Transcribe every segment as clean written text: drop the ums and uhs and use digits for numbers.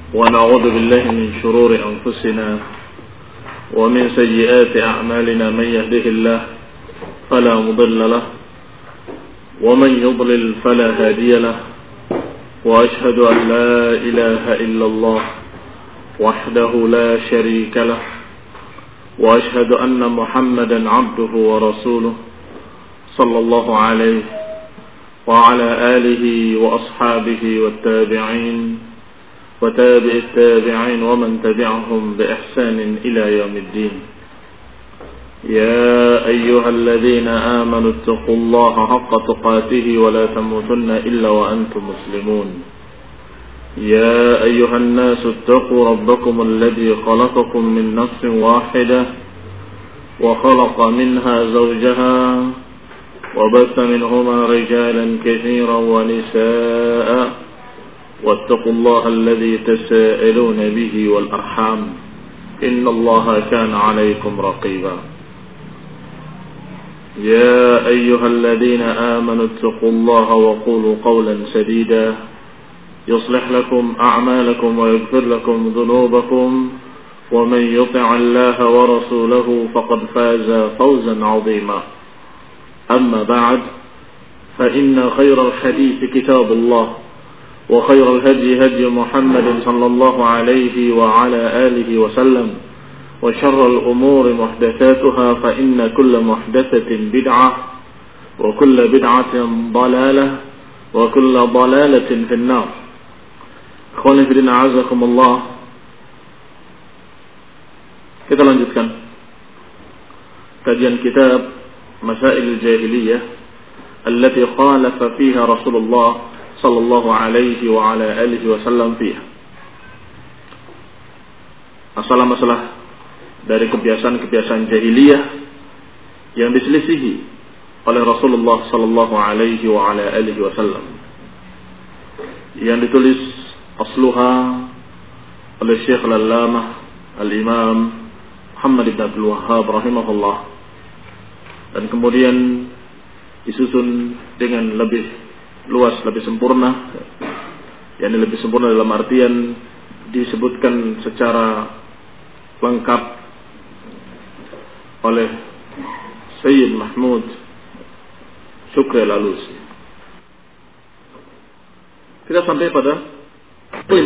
ونعوذ بالله من شرور أنفسنا ومن سيئات أعمالنا من يهده الله فلا مضل له ومن يضلل فلا هادي له وأشهد أن لا إله إلا الله وحده لا شريك له وأشهد أن محمدا عبده ورسوله صلى الله عليه وعلى آله وأصحابه والتابعين وتابع التابعين ومن تبعهم بإحسان إلى يوم الدين. يا أيها الذين آمنوا اتقوا الله حق تقاته ولا تموتن إلا وأنتم مسلمون. يا أيها الناس اتقوا ربكم الذي خلقكم من نفس واحدة وخلق منها زوجها وبث منهما رجالا كثيرا ونساء واتقوا الله الذي تساءلون به والأرحام إن الله كان عليكم رقيبا. يا أيها الذين آمنوا اتقوا الله وقولوا قولا سديدا يصلح لكم أعمالكم ويغفر لكم ذنوبكم ومن يطع الله ورسوله فقد فاز فوزا عظيما. أما بعد فإن خير الحديث كتاب الله وخير الهدي هدي محمد صلى الله عليه وعلى آله وسلم وشر الأمور محدثاتها فإن كل محدثة بدعة وكل بدعة ضلالة وكل ضلالة في النار. Ikhwani fillah a'azakumullah. Kita lanjutkan kajian kitab Masail Jahiliyah allati khalafa fiha Rasulullah sallallahu alaihi wa ala alihi wasallam fiha. Masalah-masalah dari kebiasaan-kebiasaan jahiliyah yang diselisihi oleh Rasulullah sallallahu alaihi wa ala alihi wasallam, yang ditulis asluha oleh Syekh Al-Allamah Al-Imam Muhammad ibn Abdul Wahhab rahimahullah, dan kemudian disusun dengan lebih luas, lebih sempurna, yakni lebih sempurna dalam artian disebutkan secara lengkap oleh Sayyid Mahmud Syukri Al-Alusi. Kita sampai pada 15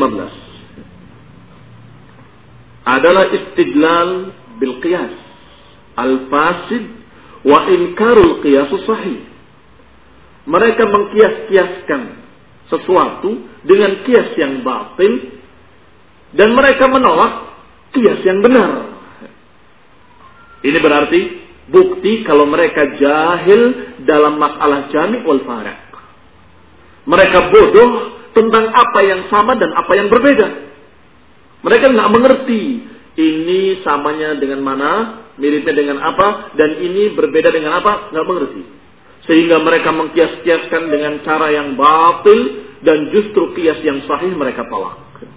adalah istidlal bil qiyas al-fasid wa inkarul qiyas sahih. Mereka mengkias-kiaskan sesuatu dengan kias yang batil dan mereka menolak kias yang benar. Ini berarti bukti kalau mereka jahil dalam masalah jami' wal fariq. Mereka bodoh tentang apa yang sama dan apa yang berbeda. Mereka nggak mengerti ini samanya dengan mana, miripnya dengan apa, dan ini berbeda dengan apa, nggak mengerti. Sehingga mereka mengkias-kiaskan dengan cara yang batil dan justru kias yang sahih mereka tolak.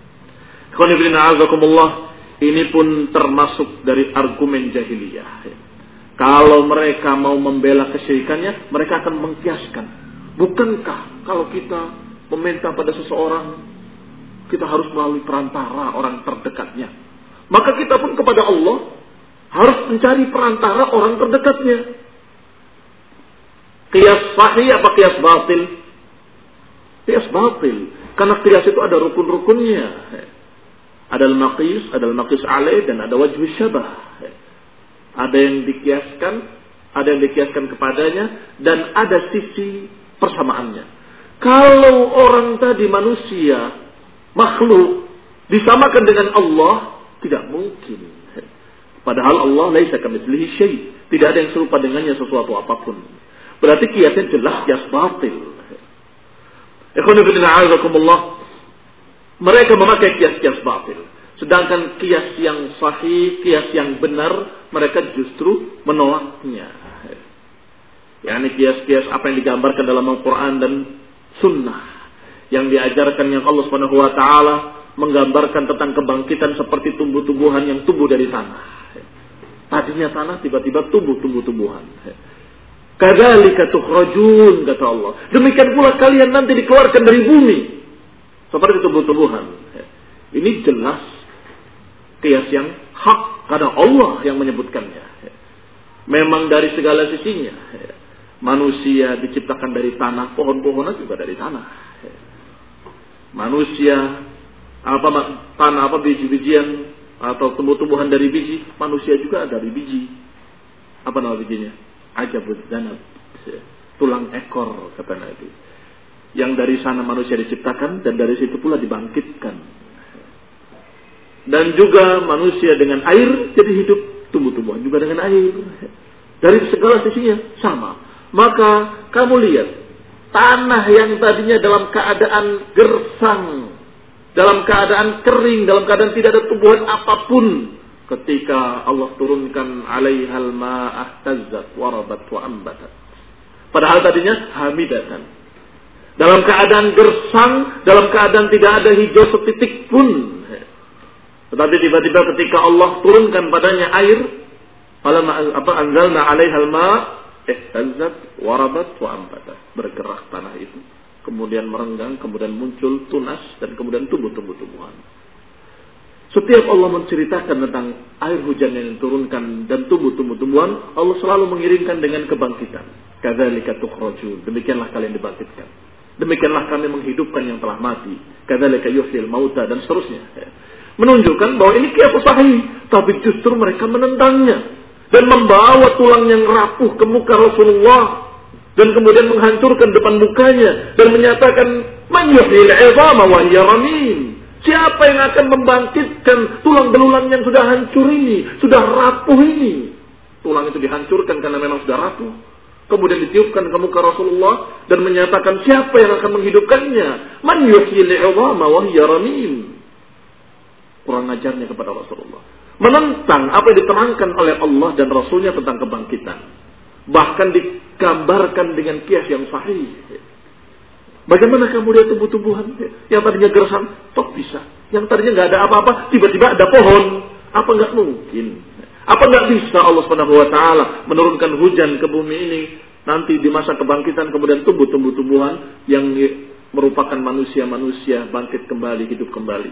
Ini pun termasuk dari argumen jahiliyah. Kalau mereka mau membela kesyirikannya, mereka akan mengkiaskan. Bukankah kalau kita meminta pada seseorang, kita harus melalui perantara orang terdekatnya? Maka kita pun kepada Allah harus mencari perantara orang terdekatnya. Qiyas sahih apa qiyas batil? Qiyas batil. Karena qiyas itu ada rukun-rukunnya. Ada al-maqis, ada al-maqis alaih, dan ada wajh syabah. Ada yang dikiaskan, ada yang dikiaskan kepadanya, dan ada sisi persamaannya. Kalau orang tadi manusia, makhluk, disamakan dengan Allah, tidak mungkin. Padahal Allah laisa kamitslihi syai'. Tidak ada yang serupa dengannya sesuatu apapun. Berarti kiasnya jelas kias batil. Ikhwan fillah a'azakumullah. Mereka memakai kias-kias batil. Sedangkan kias yang sahih, kias yang benar, mereka justru menolaknya. yakni kias-kias apa yang digambarkan dalam Al-Quran dan Sunnah, yang diajarkan yang Allah Subhanahu Wa Taala menggambarkan tentang kebangkitan seperti tumbuh-tumbuhan yang tumbuh dari tanah. Tadinya tanah, tiba-tiba tumbuh tumbuh-tumbuhan. Kadzalika tukhrajun, kata Allah. Demikian pula kalian nanti dikeluarkan dari bumi seperti tumbuh-tumbuhan. Ini jelas qiyas yang hak karena Allah yang menyebutkannya. Memang dari segala sisinya. Manusia diciptakan dari tanah, pohon-pohonan juga dari tanah. Manusia tanah biji-bijian atau tumbuh-tumbuhan dari biji, manusia juga dari biji. Apa nama bijinya? Ajabud zanab. Tulang ekor kata Nabi. Yang dari sana manusia diciptakan dan dari situ pula dibangkitkan. Dan juga manusia dengan air jadi hidup, tumbuh-tumbuhan juga dengan air. Dari segala sisinya sama. Maka kamu lihat tanah yang tadinya dalam keadaan gersang, dalam keadaan kering, dalam keadaan tidak ada tumbuhan apapun, ketika Allah turunkan alaihal ma'ah tazzat warabat wa ambatat. Padahal tadinya hamidatan. Dalam keadaan gersang, dalam keadaan tidak ada hijau setitik pun. Tetapi tiba-tiba ketika Allah turunkan padanya air, anzalna alaihal ma' ihtazzat warabat wa ambatat. Bergerak tanah itu, kemudian merenggang, kemudian muncul tunas dan kemudian tumbuh-tumbuhan. Setiap Allah menceritakan tentang air hujan yang diturunkan dan tumbuh-tumbuhan, Allah selalu mengirimkan dengan kebangkitan. Kadzalika tukhrajun. Demikianlah kalian dibangkitkan. Demikianlah kami menghidupkan yang telah mati. Kadzalika yuhyil mauta dan seterusnya. Menunjukkan bahwa ini qiyas sahih, tapi justru mereka menentangnya dan membawa tulang yang rapuh ke muka Rasulullah dan kemudian menghancurkan depan mukanya dan menyatakan man yuhyil 'idhama wa hiya ramim. Siapa yang akan membangkitkan tulang belulang yang sudah hancur ini, sudah rapuh ini? Tulang itu dihancurkan karena memang sudah rapuh. Kemudian ditiupkan ke muka Rasulullah dan menyatakan siapa yang akan menghidupkannya? Man yuhyil 'idhama wa hiya ramim. Kurang ajarnya kepada Rasulullah. Menentang apa yang diterangkan oleh Allah dan Rasulnya tentang kebangkitan. Bahkan digambarkan dengan qiyas yang sahih. Bagaimana kamu lihat tumbuh-tumbuhan yang tadinya gersang, toh bisa. Yang tadinya nggak ada apa-apa, tiba-tiba ada pohon. Apa nggak mungkin? Apa nggak bisa Allah Subhanahu Wa Taala menurunkan hujan ke bumi ini nanti di masa kebangkitan kemudian tumbuh-tumbuhan yang merupakan manusia-manusia bangkit kembali, hidup kembali.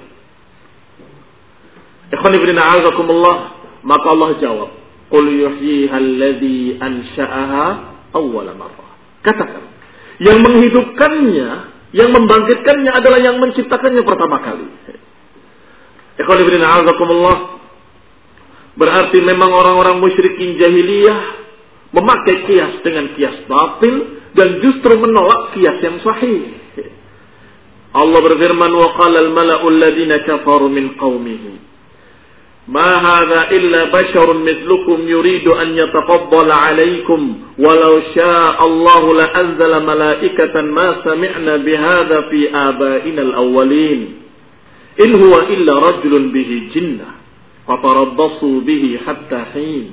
Ikhwan ibn a'azakumullah, maka Allah jawab, qul yuhyiha alladhi ansha'aha awwala marrah. Katakan, yang menghidupkannya, yang membangkitkannya adalah yang menciptakannya pertama kali. Ikhwan ibn a'azakumullah, berarti memang orang-orang musyrikin jahiliyah memakai qiyas dengan qiyas batil dan justru menolak qiyas yang sahih. Allah berfirman, wa qala al-mala'u alladhina kafaru min qaumihi ما هذا إلا بشر مثلكم يريد أن يتفضل عليكم ولو شاء الله لأنزل ملائكة ما سمعنا بهذا في آبائنا الأولين إن هو إلا رجل به جنة فتربصوا به حتى حين.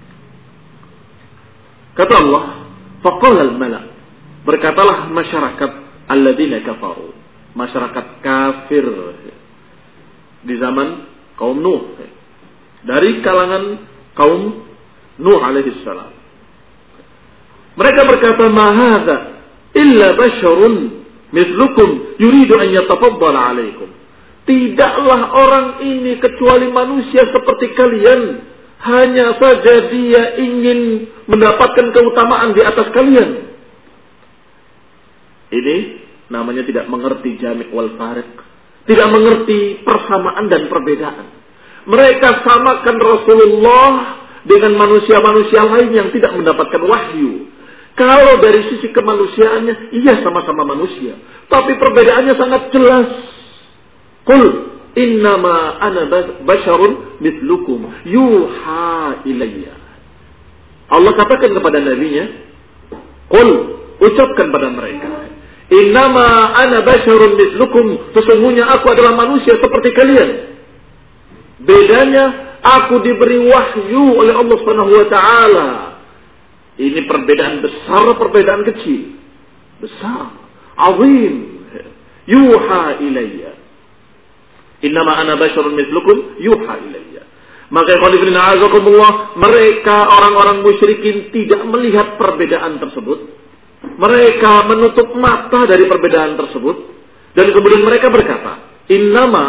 Kata Allah, فقال الملأ, berkatalah masyarakat alladzina kafaru, masyarakat kafir di zaman kaum Nuh, dari kalangan kaum Nuh alaihi salam. Mereka berkata, ma hadza illa basyarun mithlukum yuridu an yatafaddala alaikum. Tidaklah orang ini kecuali manusia seperti kalian, hanya saja dia ingin mendapatkan keutamaan di atas kalian. Ini namanya tidak mengerti jami' wal fariq, tidak mengerti persamaan dan perbedaan. Mereka samakan Rasulullah dengan manusia-manusia lain yang tidak mendapatkan wahyu. Kalau dari sisi kemanusiaannya, iya sama-sama manusia. Tapi perbedaannya sangat jelas. Qul innama ana basyarun mithlukum yuha ilayya. Allah katakan kepada nabinya, Qul, ucapkan pada mereka, innama ana basyarun mithlukum, sesungguhnya aku adalah manusia seperti kalian. Bedanya, aku diberi wahyu oleh Allah Subhanahu Wa Taala. Ini perbedaan besar, perbedaan kecil. Besar, azim. Yuha ilayya. Innama ana basyarun mithlukum yuha ilayya. Maka qul a'azakumullah, mereka orang-orang musyrikin tidak melihat perbedaan tersebut. Mereka menutup mata dari perbedaan tersebut. Dan kemudian mereka berkata, innama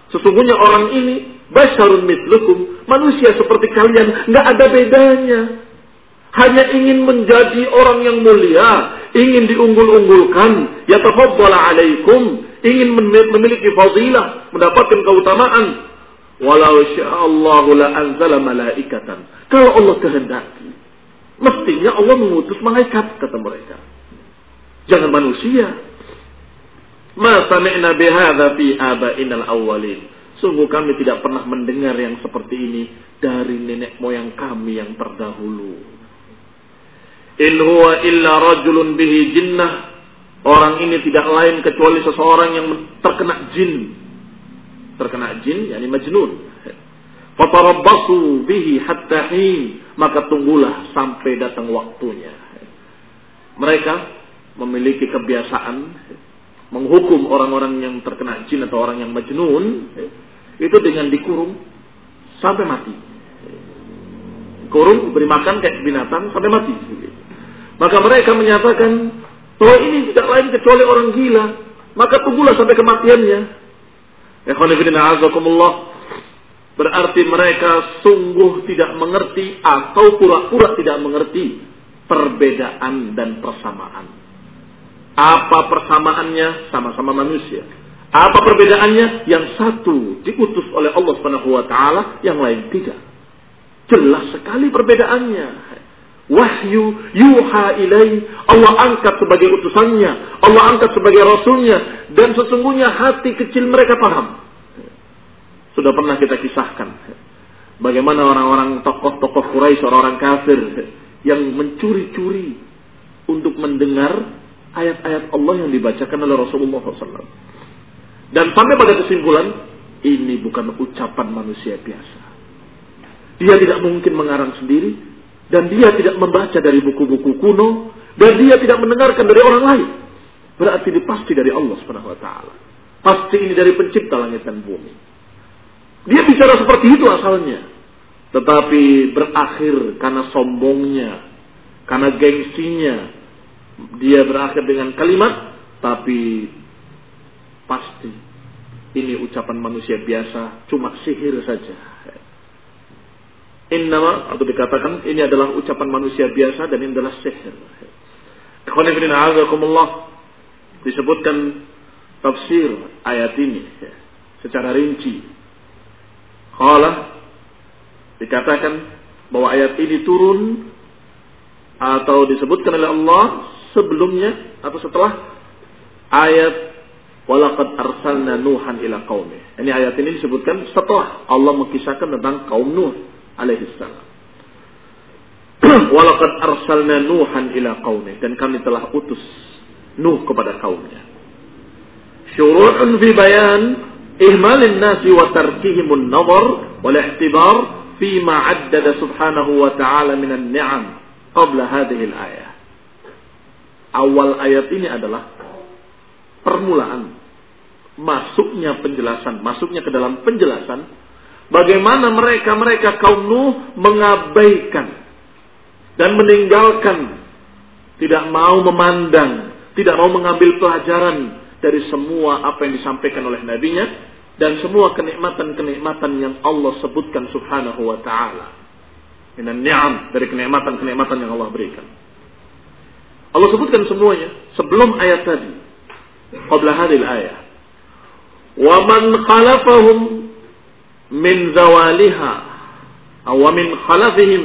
Sesungguhnya orang ini basyarun mithlukum, manusia seperti kalian, nggak ada bedanya. Hanya ingin menjadi orang yang mulia, ingin diunggul-unggulkan, yatafaddala alaikum, ingin memiliki fadilah, mendapatkan keutamaan. Walau sya'allahu la anzala malaikatan. Kalau Allah kehendaki, mestinya Allah mengutus malaikat, kata mereka. Jangan manusia. Ma sami'na bihadza fi aba'inal awwalin. Sungguh kami tidak pernah mendengar yang seperti ini dari nenek moyang kami yang terdahulu. In huwa illa rajulun bihi jinnah. Orang ini tidak lain kecuali seseorang yang terkena jin. Terkena jin, yakni majnun. Fatarabbasu bihi hatta hin. Maka tunggulah sampai datang waktunya. Mereka memiliki kebiasaan menghukum orang-orang yang terkena jin atau orang yang majnun itu dengan dikurung sampai mati. Kurung, beri makan kayak binatang sampai mati. Maka mereka menyatakan bahwa ini tidak lain kecuali orang gila. Maka tunggulah sampai kematiannya. Berarti mereka sungguh tidak mengerti atau pura-pura tidak mengerti perbedaan dan persamaan. Apa persamaannya? Sama-sama manusia. Apa perbedaannya? Yang satu diutus oleh Allah Subhanahu wa taala, yang lain tidak. Jelas sekali perbedaannya. Wahyu yuha ilai, Allah angkat sebagai utusannya, Allah angkat sebagai rasulnya, dan sesungguhnya hati kecil mereka paham. Sudah pernah kita kisahkan bagaimana orang-orang tokoh-tokoh Quraisy, orang-orang kafir yang mencuri-curi untuk mendengar ayat-ayat Allah yang dibacakan oleh Rasulullah SAW. Dan sampai pada kesimpulan, ini bukan ucapan manusia biasa. Dia tidak mungkin mengarang sendiri, dan dia tidak membaca dari buku-buku kuno, dan dia tidak mendengarkan dari orang lain. Berarti ini pasti dari Allah SWT. Pasti ini dari pencipta langit dan bumi. Dia bicara seperti itu asalnya. Tetapi berakhir karena sombongnya, karena gengsinya, dia berakhir dengan kalimat, tapi pasti ini ucapan manusia biasa, cuma sihir saja. Innama, atau dikatakan ini adalah ucapan manusia biasa dan ini adalah sihir. Ikhwan fillah a'azakumullah, disebutkan tafsir ayat ini secara rinci. Qala, dikatakan bahwa ayat ini turun atau disebutkan oleh Allah sebelumnya atau setelah ayat walaqad arsalna nuhan ila qaumih. Ini ayat ini disebutkan setelah Allah mengisahkan tentang kaum Nuh alaihi salam. Walaqad arsalna nuhan ila qaumih, dan kami telah utus Nuh kepada kaumnya. Syuru'un fi bayan ihmalin nasi wa tarkihim an-nazar wal ihtibar fi ma 'addada subhanahu wa ta'ala min an-ni'am qabla hadhihi al-ayah. Awal ayat ini adalah permulaan masuknya penjelasan, masuknya ke dalam penjelasan bagaimana mereka kaum Nuh mengabaikan dan meninggalkan, tidak mau memandang, tidak mau mengambil pelajaran dari semua apa yang disampaikan oleh nabinya dan semua kenikmatan-kenikmatan yang Allah sebutkan subhanahu wa ta'ala. Minan ni'am, dari kenikmatan-kenikmatan yang Allah berikan. Allah sebutkan semuanya sebelum ayat tadi. Qabla hadhil ayah. Wa man khalafahum min zawaliha aw min khalafihim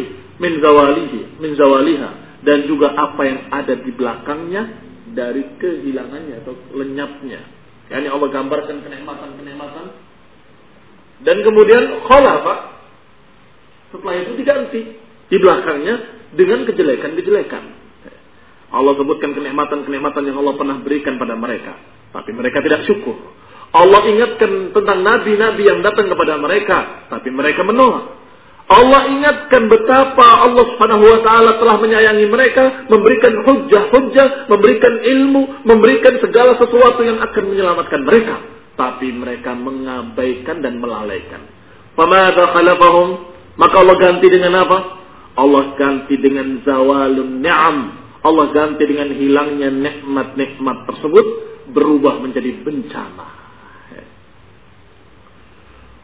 min zawaliha, dan juga apa yang ada di belakangnya dari kehilangannya atau lenyapnya. Yani Allah gambarkan kenikmatan-kenikmatan dan kemudian khalafa, setelah itu diganti di belakangnya dengan kejelekan-kejelekan. Allah sebutkan kenikmatan-kenikmatan yang Allah pernah berikan pada mereka, tapi mereka tidak syukur. Allah ingatkan tentang nabi-nabi yang datang kepada mereka, tapi mereka menolak. Allah ingatkan betapa Allah Subhanahu wa taala telah menyayangi mereka, memberikan hujjah-hujjah, memberikan ilmu, memberikan segala sesuatu yang akan menyelamatkan mereka, tapi mereka mengabaikan dan melalaikan. Famadza khalafahum, maka Allah ganti dengan apa? Allah ganti dengan zawalun ni'am. Allah ganti dengan hilangnya nikmat-nikmat tersebut, berubah menjadi bencana.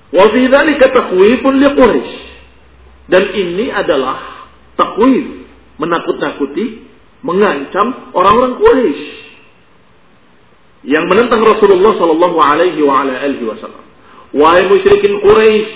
Wa fi dzalika takhwifun li Quraisy. Dan ini adalah takhwif, menakut-nakuti, mengancam orang-orang Quraisy yang menentang Rasulullah sallallahu alaihi wasallam. Wahai musyrikin Quraisy,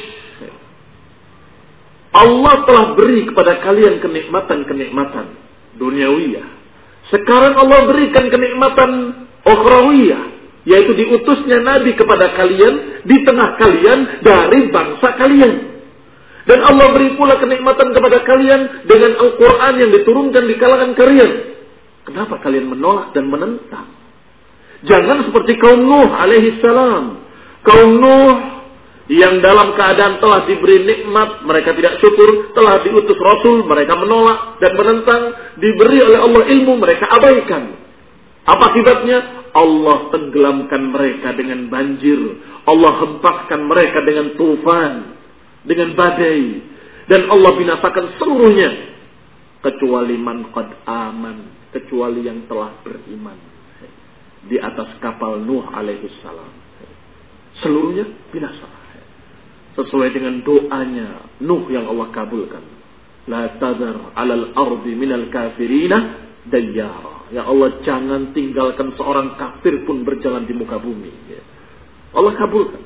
Allah telah beri kepada kalian kenikmatan-kenikmatan duniawiyah. Sekarang Allah berikan kenikmatan ukhrawiyah, yaitu diutusnya Nabi kepada kalian di tengah kalian dari bangsa kalian. Dan Allah beri pula kenikmatan kepada kalian dengan Al-Quran yang diturunkan di kalangan kalian. Kenapa kalian menolak dan menentang? Jangan seperti kaum Nuh alaihi salam. Kaum Nuh yang dalam keadaan telah diberi nikmat, mereka tidak syukur. Telah diutus Rasul, mereka menolak dan menentang. Diberi oleh Allah ilmu, mereka abaikan. Apa akibatnya? Allah tenggelamkan mereka dengan banjir. Allah hempaskan mereka dengan tufan, dengan badai, dan Allah binasakan seluruhnya kecuali man qad aman, kecuali yang telah beriman di atas kapal Nuh alaihi salam. Seluruhnya binasa sesuai dengan doanya Nuh yang Allah kabulkan. La tadhar 'alal ardi minal kafirina dayyara. Ya Allah, jangan tinggalkan seorang kafir pun berjalan di muka bumi. Allah kabulkan.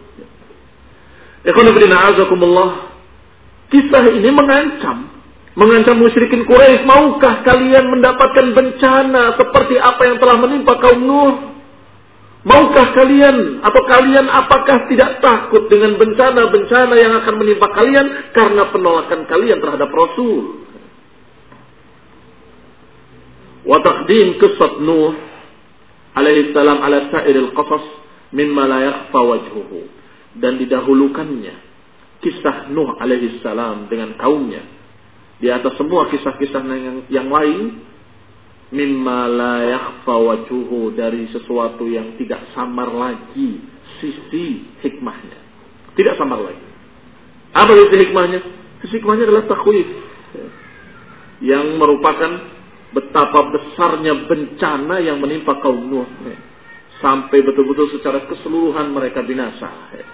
Kisah ini mengancam musyrikin Quraisy. Maukah kalian mendapatkan bencana seperti apa yang telah menimpa kaum Nuh? Maukah kalian atau kalian apakah tidak takut dengan bencana-bencana yang akan menimpa kalian karena penolakan kalian terhadap Rasul? Wa taqdim qissat Nuh alaihi salam ala sa'iril qasas mimma la yakhfa wajhuhu. Dan didahulukannya kisah Nuh alaihi salam dengan kaumnya di atas semua kisah-kisah yang lain, mimma la yakhfa wajhuhu, dari sesuatu yang tidak samar lagi sisi hikmahnya. Tidak samar lagi. Apa sisi hikmahnya? Sisi hikmahnya adalah takhwif, yang merupakan betapa besarnya bencana yang menimpa kaum Nuh sampai betul-betul secara keseluruhan mereka binasa.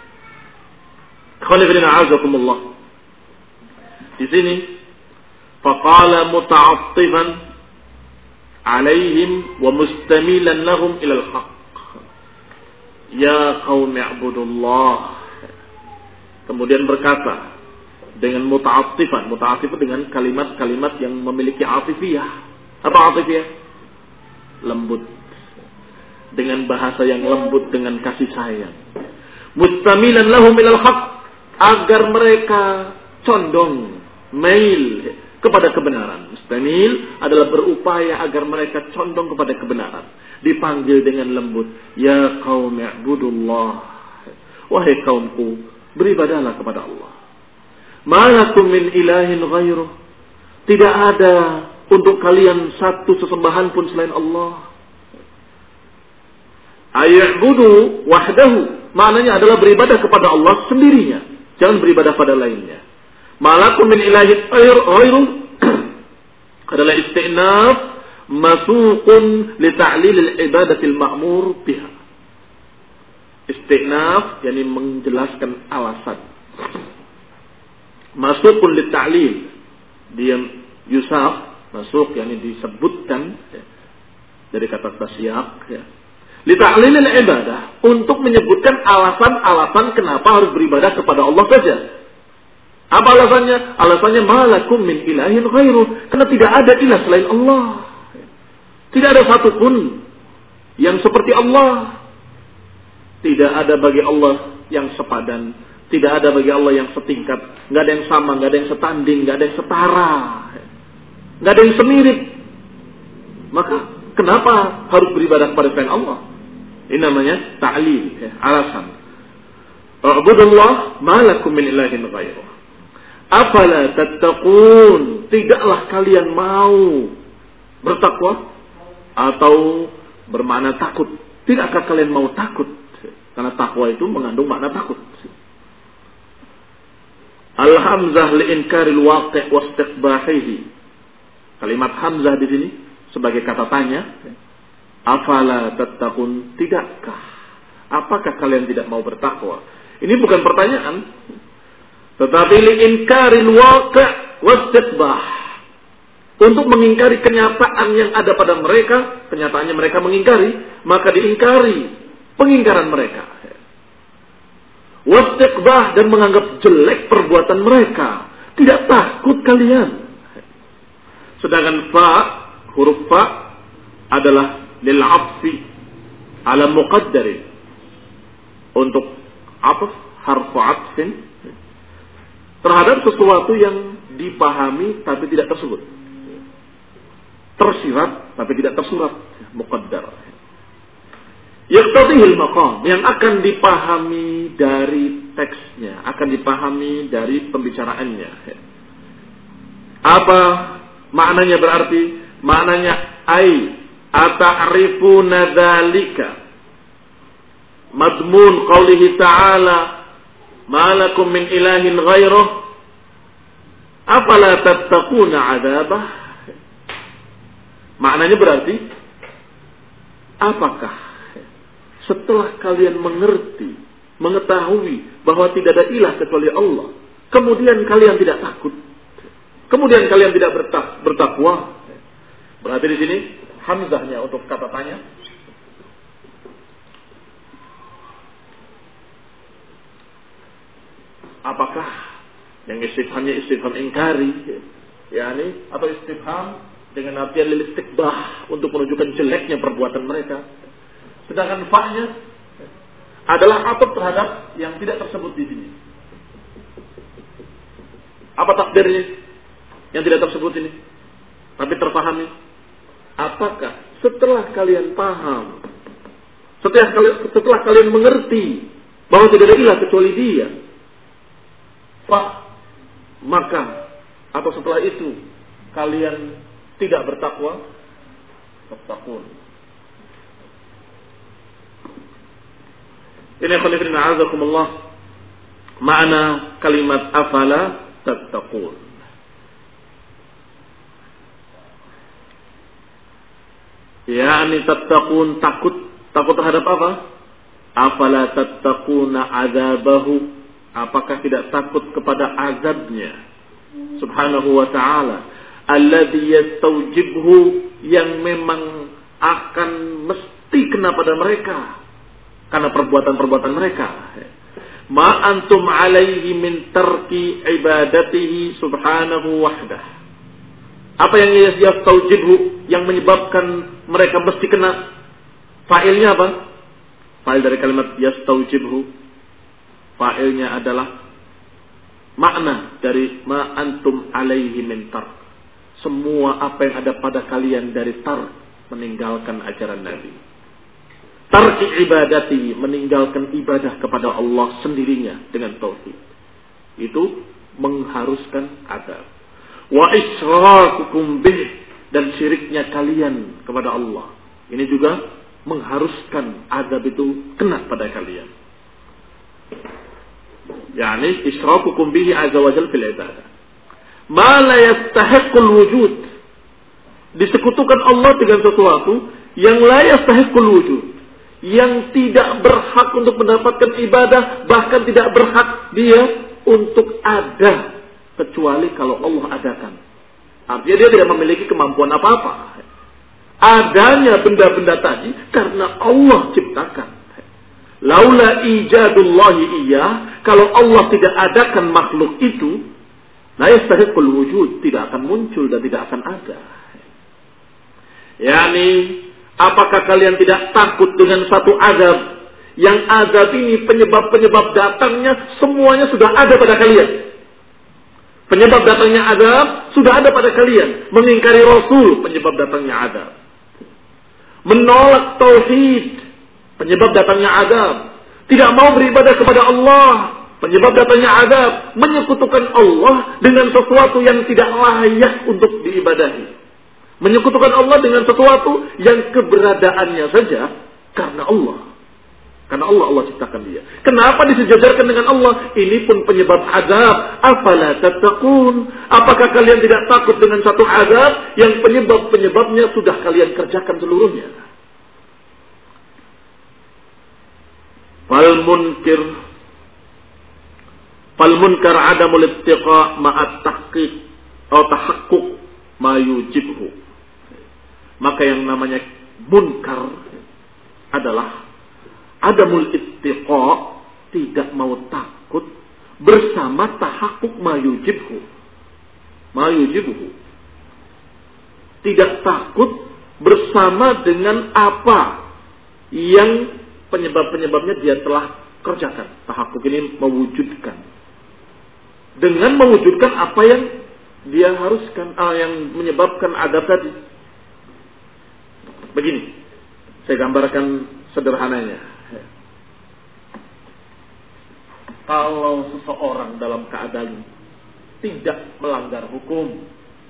Di sini faqala muta'attifan alaihim wa mustamilan lahum ila al-haq, ya qaumi i'budullah. Kemudian berkata dengan muta'attifan dengan kalimat-kalimat yang memiliki atifiyah. Apa atifiyah? Lembut, dengan bahasa yang lembut, dengan kasih sayang. Mustamilan lahum ila al-haq, agar mereka condong, mail kepada kebenaran. Mustamil adalah berupaya agar mereka condong kepada kebenaran. Dipanggil dengan lembut, ya qaumi i'budullah, wahai kaumku, beribadahlah kepada Allah. Ma lakum min ilahin ghairuh, tidak ada untuk kalian satu sesembahan pun selain Allah. Ayyubudu wahdahu, maknanya adalah beribadah kepada Allah sendirinya, jangan beribadah pada lainnya. Malakum min ilahin ghairuh adalah istinaf masuqun li ta'lil al-ibadati al-ma'mur biha. Istinaf yakni menjelaskan alasan. Masuqun li ta'lil, dia yusaf, masuk yakni disebutkan dari kata tasyaq ya. Li ta'lil al-ibadah, untuk menyebutkan alasan-alasan kenapa harus beribadah kepada Allah saja. Apa alasannya? Alasannya malakum min ilahin ghairuh, karena tidak ada ilah selain Allah. Tidak ada satupun yang seperti Allah. Tidak ada bagi Allah yang sepadan, tidak ada bagi Allah yang setingkat, enggak ada yang sama, enggak ada yang setanding, enggak ada yang setara, enggak ada yang semirip. Maka kenapa harus beribadah kepada selain Allah? Ini namanya ta'lil, alasan. Ubudullah malakum min ilahin ghairuh. Afala tattaqun, tidaklah kalian mau bertakwa atau bermakna takut? Tidakkah kalian mau takut? Karena takwa itu mengandung makna takut. Al-hamzah li'inkaril waqi' wa istiqbahihi. Kalimat hamzah di sini sebagai kata tanya. Afala tattaqun, tidakkah? Apakah kalian tidak mau bertakwa? Ini bukan pertanyaan, tetapi liinkaril waqi' wastiqbah, untuk mengingkari kenyataan yang ada pada mereka. Kenyataannya mereka mengingkari, maka diingkari pengingkaran mereka. Wastiqbah, dan menganggap jelek perbuatan mereka. Tidak takut kalian. Sedangkan fa, huruf fa adalah lil atfi ala muqaddarin, untuk atf, harfu atfin, terhadap sesuatu yang dipahami tapi tidak tersebut, tersirat tapi tidak tersurat, muqaddar. Yaqtadihil maqam, yang akan dipahami dari teksnya, akan dipahami dari pembicaraannya. Apa maknanya berarti? Maknanya ata'rifuna dzalika madmun qaulihi ta'ala ma lakum min ilahin ghairuh afala tattaquna 'adzabah. Maknanya berarti, apakah setelah kalian mengerti, mengetahui bahwa tidak ada ilah kecuali Allah, kemudian kalian tidak takut, kemudian kalian tidak bertakwa? Berarti di sini hamzahnya untuk kata tanya. Apakah yang istifhamnya istifham ingkari, yakni atau istifham dengan artian lil istiqbah, untuk menunjukkan jeleknya perbuatan mereka. Sedangkan fa-nya adalah ataf terhadap yang tidak tersebut di sini. Apa takdirnya yang tidak tersebut ini, tapi terpahami? Apakah setelah kalian paham, setelah kalian mengerti bahwa tidak ada ilah kecuali Dia, maka atau setelah itu kalian tidak bertakwa? Tattaqun. Ini khonifin a'azakumullah makna kalimat afala tattaqun. Yani tattaqun, takut terhadap apa? Afala tattaquna azabahu, apakah tidak takut kepada azabnya subhanahu wa ta'ala, alladhi yastawjibhu, yang memang akan mesti kena pada mereka karena perbuatan-perbuatan mereka. Ma antum alaihi min tarki ibadatihi subhanahu wahdah. Apa yang yastawjibhu, yang menyebabkan mereka mesti kena? Fa'ilnya apa? Fa'il dari kalimat yastawjibhu, fa'ilnya adalah makna dari ma antum alaihi min tark. Semua apa yang ada pada kalian dari tark, meninggalkan ajaran Nabi. Tarki ibadati, meninggalkan ibadah kepada Allah sendirinya dengan tauhid, itu mengharuskan azab. Wa isyrakukum bih, dan syiriknya kalian kepada Allah, ini juga mengharuskan azab itu kena pada kalian. Yani isyrakukum bihi azza wa jalla fil ibadah. Ma la yastahiqqul wujud, disekutukan Allah dengan sesuatu yang la yastahiqqul wujud, yang tidak berhak untuk mendapatkan ibadah, bahkan tidak berhak dia untuk ada kecuali kalau Allah adakan. Artinya dia tidak memiliki kemampuan apa-apa. Adanya benda-benda tadi karena Allah ciptakan. Laula ijadullahi iyyah, kalau Allah tidak adakan makhluk itu, la yastahiqqul wujud, tidak akan muncul dan tidak akan ada. Yani, apakah kalian tidak takut dengan satu azab, yang azab ini penyebab-penyebab datangnya semuanya sudah ada pada kalian? Penyebab datangnya azab sudah ada pada kalian. Mengingkari Rasul, penyebab datangnya azab. Menolak tauhid, penyebab datangnya azab. Tidak mau beribadah kepada Allah, penyebab datangnya azab. Menyekutukan Allah dengan sesuatu yang tidak layak untuk diibadahi. Menyekutukan Allah dengan sesuatu yang keberadaannya saja karena Allah. Karena Allah ciptakan dia. Kenapa disejajarkan dengan Allah? Ini pun penyebab azab. Afala tattaqun? Apakah kalian tidak takut dengan satu azab yang penyebab-penyebabnya sudah kalian kerjakan seluruhnya? Fal munkir Fal munkar adamul ittiqa ma'at tahqiq atau tahaqquq ma yujibhu. Maka yang namanya munkar adalah adamul ittiqa, tidak mau takut bersama tahaqquq ma yujibhu. Ma yujibhu. Tidak takut bersama dengan apa yang penyebab-penyebabnya dia telah kerjakan. Tahaqquq ini mewujudkan. Dengan mewujudkan apa yang dia haruskan, yang menyebabkan adab tadi. Begini, saya gambarkan sederhananya. Kalau seseorang dalam keadaan tidak melanggar hukum,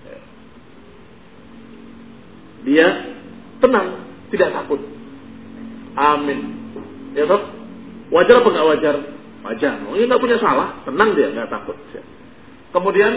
dia tenang, tidak takut. Amin. Ya toh? Wajar apa nggak wajar? Wajar. Oh, ini nggak punya salah, tenang dia, nggak takut. Kemudian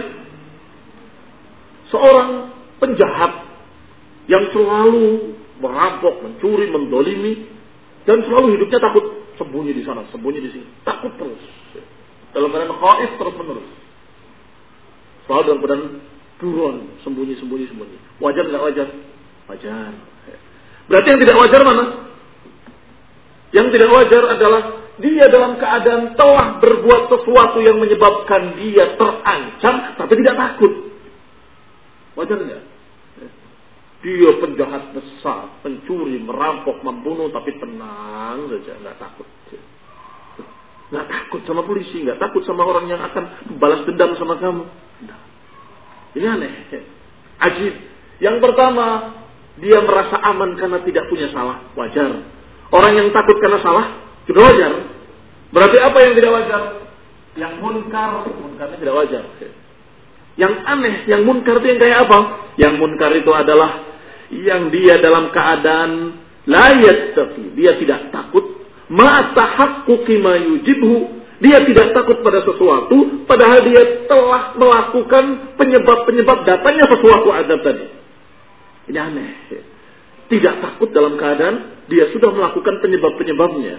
seorang penjahat yang selalu merampok, mencuri, mendolimi, dan selalu hidupnya takut, sembunyi di sana, sembunyi di sini, takut terus. Dalam keadaan khaif terus menerus. Selalu dalam keadaan buron, sembunyi. Wajar nggak wajar? Wajar. Berarti yang tidak wajar mana? Yang tidak wajar adalah dia dalam keadaan telah berbuat sesuatu yang menyebabkan dia terancam, tapi tidak takut. Wajar nggak? Dia penjahat besar, pencuri, merampok, membunuh, tapi tenang saja, nggak takut. Nggak takut sama polisi, nggak takut sama orang yang akan balas dendam sama kamu. Ini aneh, ajib. Yang pertama, dia merasa aman karena tidak punya salah, wajar. Orang yang takut karena salah juga wajar. Berarti apa yang tidak wajar? Yang munkarnya tidak wajar. Yang aneh, yang munkar itu yang kayak apa? Yang munkar itu adalah yang dia dalam keadaan la yattaqi, dia tidak takut, ma tahaqquqi ma yujibhu, dia tidak takut pada sesuatu padahal dia telah melakukan penyebab-penyebab datangnya sesuatu azab tadi. Ini aneh. Tidak takut dalam keadaan dia sudah melakukan penyebab-penyebabnya.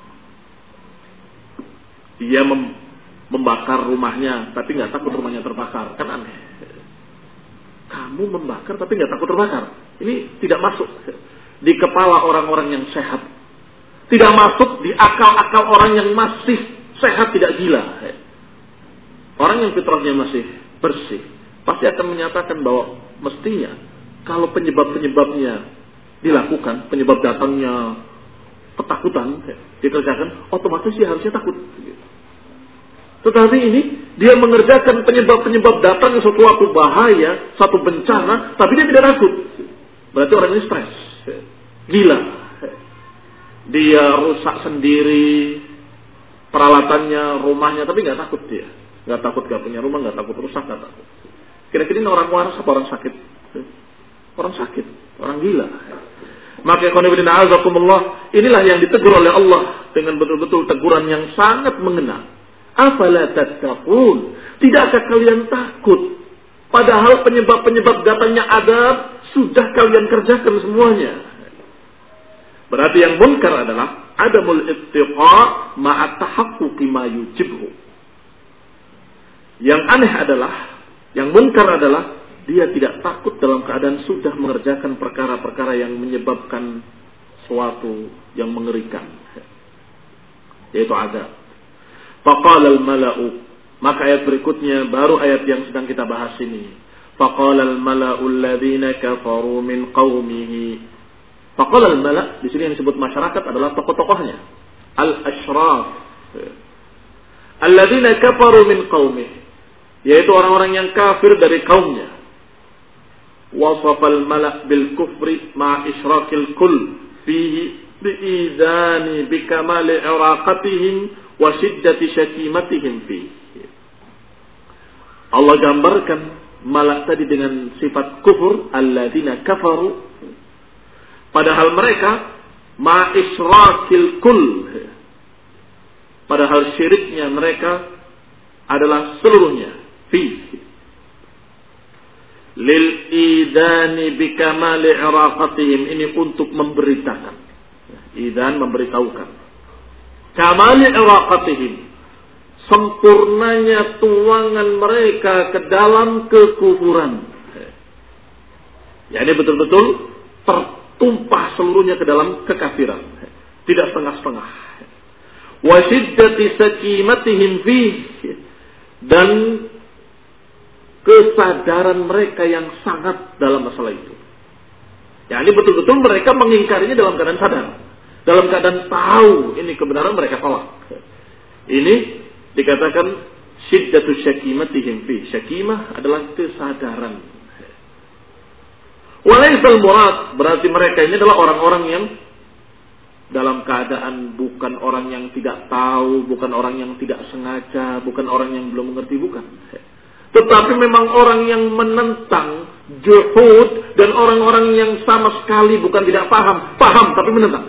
Dia membakar rumahnya tapi nggak takut rumahnya terbakar, kan aneh. Kamu membakar tapi nggak takut terbakar. Ini tidak masuk di kepala orang-orang yang sehat. Tidak masuk di akal-akal orang yang masih sehat, tidak gila. Orang yang fitrahnya masih bersih pasti akan menyatakan bahwa mestinya kalau penyebab-penyebabnya dilakukan, penyebab datangnya ketakutan dikerjakan, otomatis dia harusnya takut. Tetapi ini dia mengerjakan penyebab-penyebab datang suatu bahaya, satu bencana, tapi dia tidak takut. Berarti orang ini stres, gila. Dia rusak sendiri peralatannya, rumahnya, tapi nggak takut dia. Nggak takut nggak punya rumah, nggak takut rusak, nggak takut. Kira-kira ini orang waras apa orang sakit? Orang sakit, orang gila. Maka inilah yang ditegur oleh Allah dengan betul-betul teguran yang sangat mengena. Afala tattaqun? Tidakkah kalian takut? Padahal penyebab-penyebab datangnya adab sudah kalian kerjakan semuanya. Berarti yang munkar adalah adamul ittiqa ma'a tahaqquqi ma yujibhu. Yang aneh adalah, yang munkar adalah dia tidak takut dalam keadaan sudah mengerjakan perkara-perkara yang menyebabkan suatu yang mengerikan, yaitu azab. Faqala al-mala'u, maka ayat berikutnya baru ayat yang sedang kita bahas ini. Faqala al-mala'u alladhina kafaru min qaumihi. Faqala al-mala', di sini yang disebut masyarakat adalah tokoh-tokohnya. Al-ashraf. Alladhina kafaru min qaumihi, yaitu orang-orang yang kafir dari kaumnya. Wasafal mala' bil kufri ma isyraqil kull fihi bi'idani bikamali iraqatihim wa shiddati syatimatihim fihi. Allah gambarkan malak tadi dengan sifat kufur, alladzina kafaru, padahal mereka ma isyraqil kull, padahal syiriknya mereka adalah seluruhnya fihi lil idani bikamali iraqatihim, ini untuk memberitakan. Idan memberitahukan. Kamali iraqatihim, sempurnanya tuangan mereka ke dalam kekufuran. Ya, ini betul-betul tertumpah seluruhnya ke dalam kekafiran. Tidak setengah-setengah. Wa syiddati sakimatihim fih, dan kesadaran mereka yang sangat dalam masalah itu. Ya, ini betul-betul mereka mengingkarinya dalam keadaan sadar. Dalam keadaan tahu ini kebenaran, mereka tolak. Ini dikatakan syiddatu syakimatihim fi. Syakimah adalah kesadaran. Walaisal murad, berarti mereka ini adalah orang-orang yang dalam keadaan bukan orang yang tidak tahu, bukan orang yang tidak sengaja, bukan orang yang belum mengerti, bukan. Tetapi memang orang yang menentang, juhud, dan orang-orang yang sama sekali bukan tidak paham tapi menentang.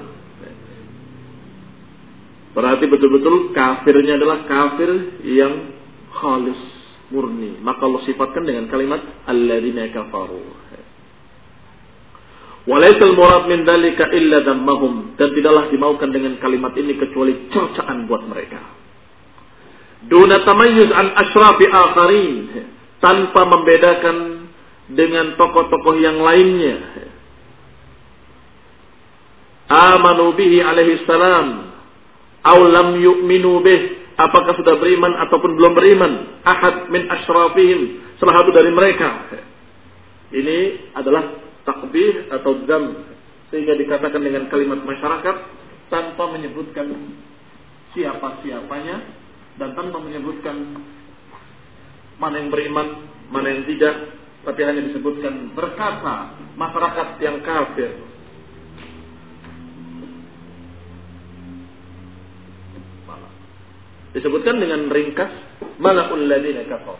Berarti betul-betul kafirnya adalah kafir yang khalis, murni. Maka Allah sifatkan dengan kalimat alladzina kafaru. Walaisal murad min dzalika illa dhammahum, dan tidaklah dimaukan dengan kalimat ini kecuali cercaan buat mereka. Duna tamayyuz an asyrafi akharin, tanpa membedakan dengan tokoh-tokoh yang lainnya. Amanu bihi alaihi salam aw lam yu'minu bih, apakah sudah beriman ataupun belum beriman, ahad min asyrafihim, salah satu dari mereka. Ini adalah takbih atau dzam, sehingga dikatakan dengan kalimat masyarakat tanpa menyebutkan siapa-siapanya dan tanpa menyebutkan mana yang beriman, mana yang tidak, tapi hanya disebutkan berkata masyarakat yang kafir. Disebutkan dengan ringkas mala'ul ladzina kafaru.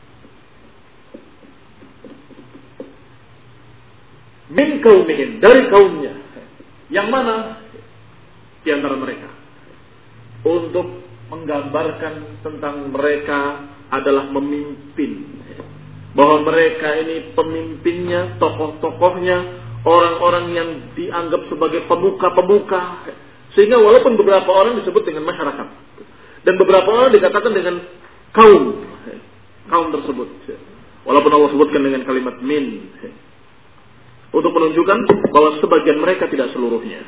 Min qaumihim, dari kaumnya. Yang mana? Di antara mereka. Untuk menggambarkan tentang mereka adalah memimpin. Bahwa mereka ini pemimpinnya, tokoh-tokohnya, orang-orang yang dianggap sebagai pemuka-pemuka. Sehingga walaupun beberapa orang disebut dengan masyarakat, dan beberapa orang dikatakan dengan kaum tersebut. Walaupun Allah sebutkan dengan kalimat min, untuk menunjukkan bahwa sebagian mereka tidak seluruhnya.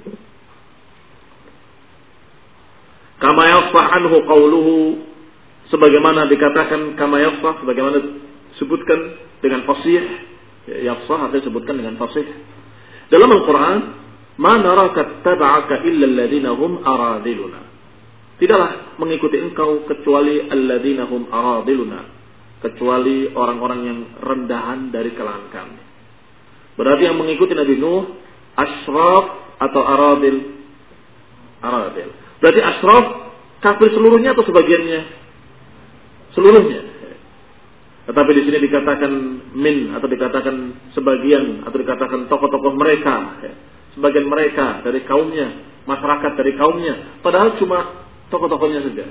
Kama yafsah anhu qawluhu, sebagaimana dikatakan kama yafsah, sebagaimana disebutkan dengan fasih. Yafsah artinya disebutkan dengan fasih. Dalam Al-Quran, ma naraka taba'aka illa alladhina hum aradiluna. Tidaklah mengikuti engkau kecuali alladzina hum aradiluna, kecuali orang-orang yang rendahan dari kalangan kami. Berarti yang mengikuti Nabi Nuh asyraf atau aradil? Aradil. Berarti asyraf kafir seluruhnya atau sebagiannya? Seluruhnya. Tetapi di sini dikatakan min, atau dikatakan sebagian, atau dikatakan tokoh-tokoh mereka, sebagian mereka dari kaumnya, masyarakat dari kaumnya, padahal cuma tokoh-tokohnya saja.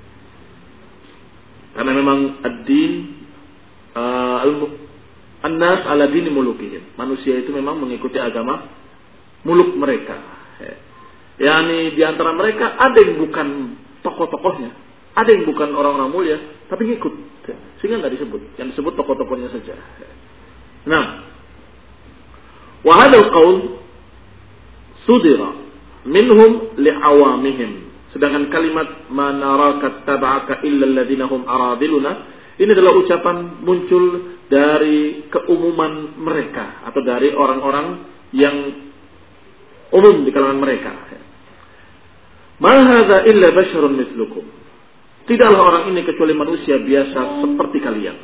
Karena memang ad-din an-nas ala dini mulukihim. Manusia itu memang mengikuti agama muluk mereka. Yani di antara mereka ada yang bukan tokoh-tokohnya, ada yang bukan orang-orang mulia, tapi ngikut. Sehingga enggak disebut. Yang disebut tokoh-tokohnya saja. Nah, wa hadzal qaul sudira minhum li'awamihim. Sedangkan kalimat manaraka taba'aka illa alladhina hum aradiluna, ini adalah ucapan muncul dari keumuman mereka atau dari orang-orang yang umum di kalangan mereka. Ma hadza illa basyarun mithlukum. Tidaklah orang ini kecuali manusia biasa seperti kalian.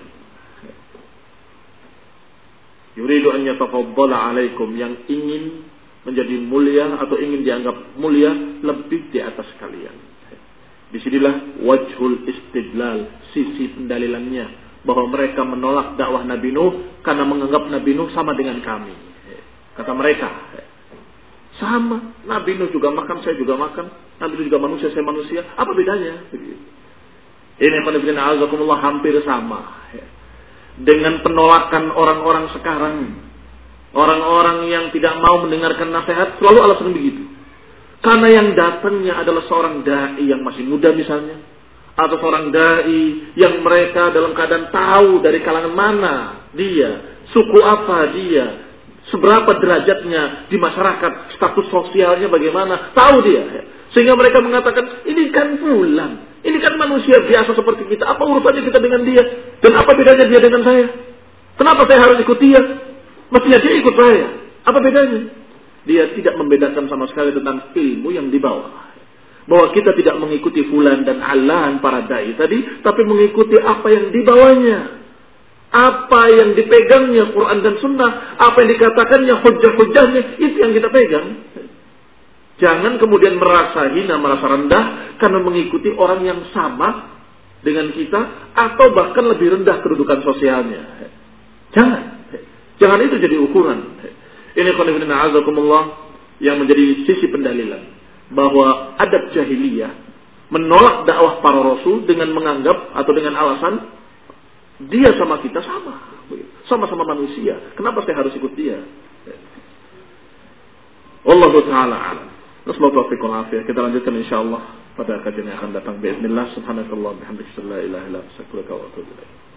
Yuridu an yatafaddala alaikum, yang ingin menjadi mulia atau ingin dianggap mulia lebih di atas kalian. Disinilah wajhul istidlal, sisi pendalilannya, bahwa mereka menolak dakwah Nabi Nuh karena menganggap Nabi Nuh sama dengan kami. Kata mereka, sama, Nabi Nuh juga makan, saya juga makan, Nabi Nuh juga manusia, saya manusia, apa bedanya? Ini azakumullah hampir sama dengan penolakan orang-orang sekarang. Orang-orang yang tidak mau mendengarkan nasihat selalu alasan begitu. Karena yang datangnya adalah seorang dai yang masih muda misalnya, atau seorang dai yang mereka dalam keadaan tahu dari kalangan mana dia, suku apa dia, seberapa derajatnya di masyarakat, status sosialnya bagaimana, tahu dia. Sehingga mereka mengatakan, ini kan fulan, ini kan manusia biasa seperti kita, apa urusannya kita dengan dia? Dan apa bedanya dia dengan saya? Kenapa saya harus ikut dia? Mestinya dia ikut saya. Apa bedanya? Dia tidak membedakan sama sekali tentang ilmu yang dibawa. Bahwa kita tidak mengikuti fulan dan alan para dai tadi, tapi mengikuti apa yang dibawanya. Apa yang dipegangnya Quran dan Sunnah, apa yang dikatakannya hujjah-hujjahnya, itu yang kita pegang. Jangan kemudian merasa hina, merasa rendah karena mengikuti orang yang sama dengan kita atau bahkan lebih rendah kedudukan sosialnya. Jangan itu jadi ukuran. Ini qanifidina azakumullah yang menjadi sisi pendalilan bahwa adab jahiliyah menolak dakwah para rasul dengan menganggap atau dengan alasan dia sama kita sama-sama manusia. Kenapa saya harus ikut dia? Wallahu taala a'lam. Nasallahu taufiq wal afiyah. Kita lanjutkan insyaallah pada kajian yang akan datang. Bismillah subhanakallah bihamdika la ilaha illa anta astaghfiruka wa atubu ilaik.